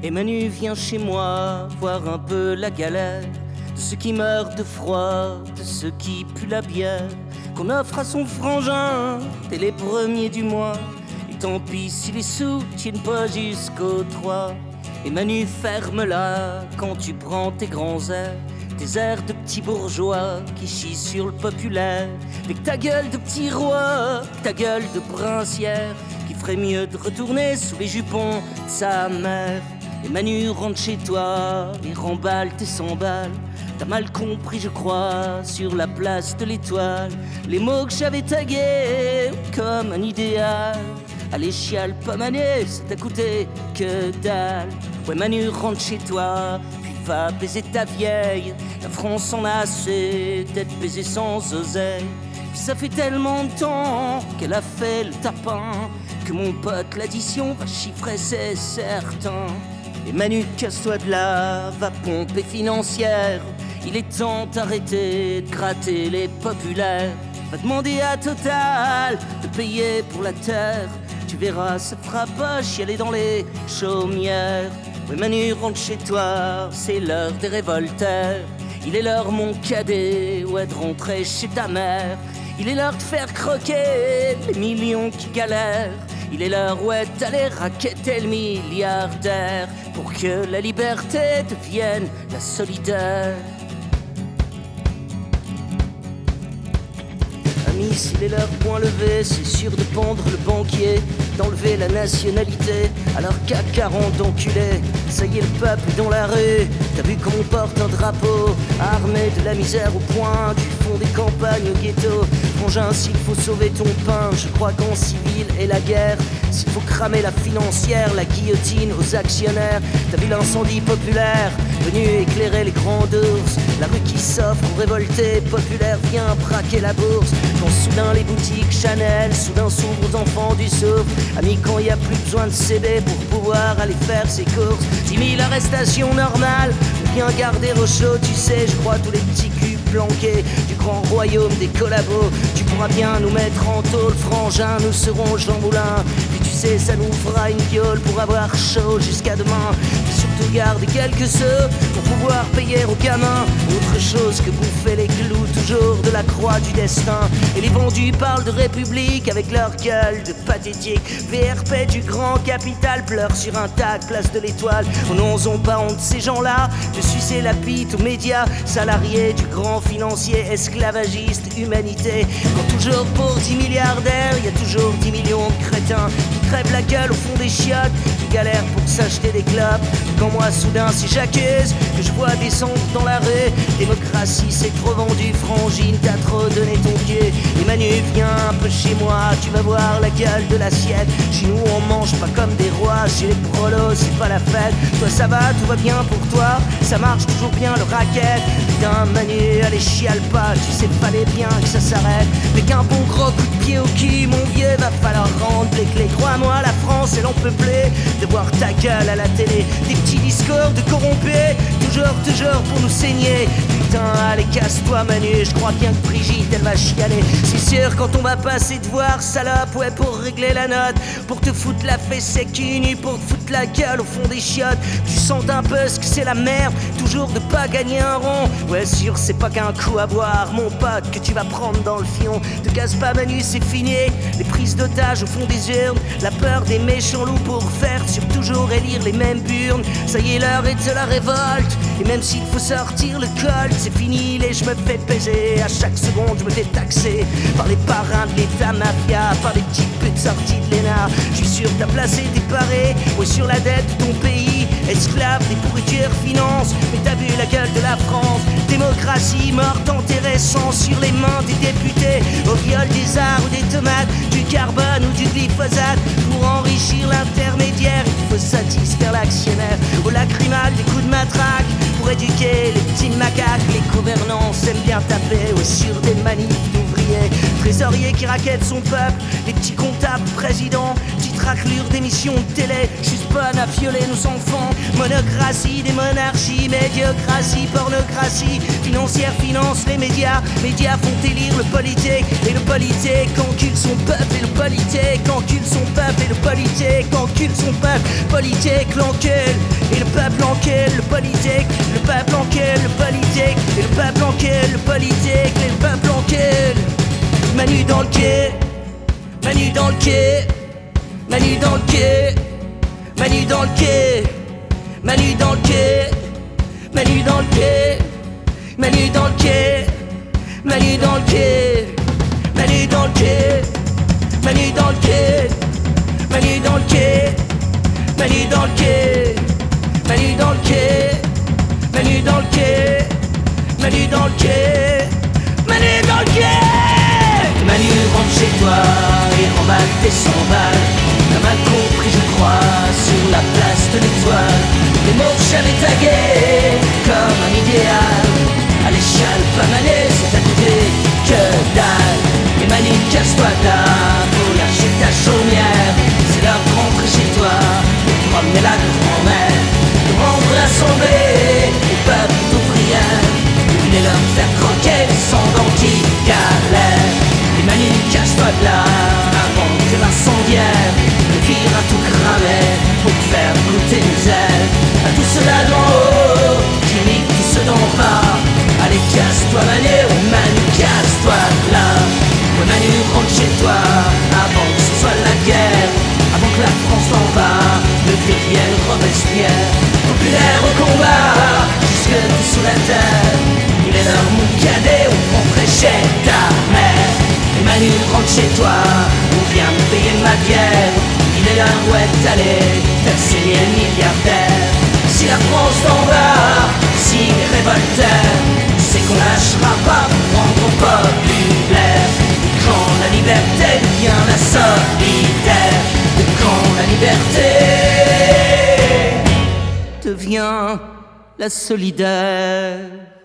Et Manu vient chez moi voir un peu la galère de ceux qui meurent de froid, de ceux qui puent la bière qu'on offre à son frangin dès les premiers du mois. Et tant pis si les sous tiennent pas jusqu'au 3. Et Manu, ferme-la quand tu prends tes grands airs, tes airs de petits bourgeois qui chient sur le populaire, avec ta gueule de petit roi, ta gueule de princière, qui ferait mieux de retourner sous les jupons de sa mère. Et Manu, rentre chez toi et remballe tes 100 balles. T'as mal compris, je crois, sur la place de l'Étoile, les mots que j'avais tagués comme un idéal. Allez, chiale pas Manu, ça t'a coûté que dalle. Ouais Manu, rentre chez toi, puis va baiser ta vieille. La France en a assez d'être baisée sans oseille. Puis ça fait tellement de temps qu'elle a fait le tapin que mon pote l'addition va chiffrer, c'est certain. Et Manu, casse-toi de là, va pomper financière. Il est temps d'arrêter de gratter les populaires. Va demander à Total de payer pour la terre. Tu verras, ça fera pas chialer dans les chaumières. Oui Manu, rentre chez toi, c'est l'heure des révolteurs. Il est l'heure, mon cadet, ouais, de rentrer chez ta mère. Il est l'heure de faire croquer les millions qui galèrent. Il est l'heure, ouais, d'aller raqueter le milliardaire pour que la liberté devienne la solidaire. Amis, s'il est l'heure, point levé, c'est sûr de pendre le banquier, d'enlever la nationalité à leur CAC 40 d'enculés. Ça y est, le peuple est dans la rue. T'as vu comme on porte un drapeau, armé de la misère au point du fond des campagnes au ghetto. Frangin, s'il faut sauver ton pain, je crois qu'en civil et la guerre, s'il faut cramer la financière, la guillotine aux actionnaires. T'as vu l'incendie populaire venu éclairer les grands ours, la rue qui s'offre aux révoltés populaires vient braquer la bourse. Quand soudain les boutiques Chanel, soudain s'ouvrent aux enfants du souffle. Amis, quand y a plus besoin de CD pour pouvoir aller faire ses courses. 10 000 arrestations normales, ou bien garder au chaud, tu sais, je crois tous les petits culs planqués du grand royaume des collabos. Tu pourras bien nous mettre en tôle, frangin, nous serons Jean Moulin. Puis tu sais, ça nous fera une gueule pour avoir chaud jusqu'à demain. Puis surtout garde quelques sous pour pouvoir payer aux gamins autre chose que bouffer les clous toujours de la croix du destin. Et les vendus parlent de république avec leur gueule de pathétique. VRP du grand capital pleure sur un tas de place de l'Étoile. Oh non, ont pas honte ces gens-là de sucer la bite aux médias salariés du grand financier esclavagiste humanité. Quand toujours pour 10 milliardaires, y a toujours 10 millions de crétins qui crèvent la gueule au fond des chiottes, qui galèrent pour s'acheter des clopes. Quand moi soudain si j'accuse que je vois descendre dans la rue, démocratie c'est trop vendu, frangine t'as trop donné ton pied. Et Manu, viens un peu chez moi, tu vas voir la gueule de l'assiette. Chez nous on mange pas comme des rois, chez les prolos c'est pas la fête. Toi ça va, tout va bien pour toi, ça marche toujours bien le racket. Putain Manu, allez chiale pas, tu sais fallait bien que ça s'arrête. Mais qu'un bon gros coup de pied au cul, mon vieux, va falloir rendre les clés. Crois-moi, la France elle en peut plus de voir ta gueule à la télé, des petits discours de corrompus, toujours pour nous saigner. Putain, allez casse-toi Manu, je crois bien que Brigitte elle va chialer. C'est sûr quand on va passer te voir, salope, ouais, pour régler la note, pour te foutre la fesse sec nu, pour te foutre la gueule au fond des chiottes. Tu sens un peu ce que c'est la merde, toujours de pas gagner un rond. Ouais sûr c'est pas qu'un coup à boire, mon pote, que tu vas prendre dans le fion. Te casse pas Manu, c'est fini, les prises d'otages au fond des urnes, la peur des méchants loups pour faire sur toujours élire les mêmes burnes. Ça y est, l'heure est de la révolte, et même s'il faut sortir le col, c'est fini, les je me fais baiser. À chaque seconde je me fais taxer par les parrains de l'état mafia, par les petites putes sorties de l'ENA. Je suis sûr t'as placé des parés, ouais, sur la dette de ton pays, esclave des pourritures finances. Mais t'as vu la gueule de la France, démocratie morte enterrée sang sur les mains des députés, au viol des arts ou des tomates, du carbone ou du glyphosate. Pour enrichir l'intermédiaire, il faut satisfaire l'actionnaire, au lacrymal des coups de matraque, pour éduquer les petits macaques. Les gouvernants aiment bien taper sur des manifs d'ouvriers, trésoriers qui raquettent son peuple, les petits comptables présidents, petits raclure d'émissions de télé, juste bonne à violer nos enfants. Monocratie des monarchies, médiocratie, pornocratie financière finance les médias. Médias font élire le politique, et le politique encule son peuple, et le politique encule son peuple, et le politique encule son peuple. Politique l'encule, et le peuple encule le politique, le peuple encule le politique, et le peuple encule le politique, et le peuple encule. Manu dans le quai, Manu dans le quai, Manu dans le quai, Manu dans le quai, Manu dans le quai, Manu dans le quai, Manu dans le quai, Manu dans le quai, Manu dans le quai, Manu dans le quai, Manu dans le quai, Manu dans le quai, Manu dans le quai, Manu dans le quai, Manu dans le quai, Manu dans le quai. Manu rentre chez toi et remballe tes 100 balles. T'as mal compris je crois sur la place de l'Étoile. Les mots que j'avais tagués comme un idéal. À l'échelle pas Mané c'est à côté que dalle. Et Manu casse-toi de là, faut lâcher ta chaumière. C'est l'heure de rentrer chez toi, de promener la grand-mère, de rendre l'assemblée au peuple d'ouvrière. Il est l'heure de faire croquer les sangs qui galèrent. Et Manu, casse-toi de là avant que l'incendiaire ne vire à tout cramer pour te faire goûter les ailes. À tout cela d'en haut qui nique tout ce d'en bas. Allez casse-toi Manu, ouais Manu casse-toi de là. Ouais Manu rentre chez toi avant que ce soit la guerre, avant que la France d'en bas ne devienne Robespierre. Populaire au combat jusque sous la terre. Il est l'heure mon cadet, on rentrait chez ta mère. Et Manu rentre chez toi, on vient me payer ma bière. Il est l'heure où est allé taxer les milliardaires. Si la France d'en bas signe révoltaire, c'est qu'on lâchera pas pour rendre populaire. Quand la liberté devient la solitaire, quand la liberté devient la solidaire.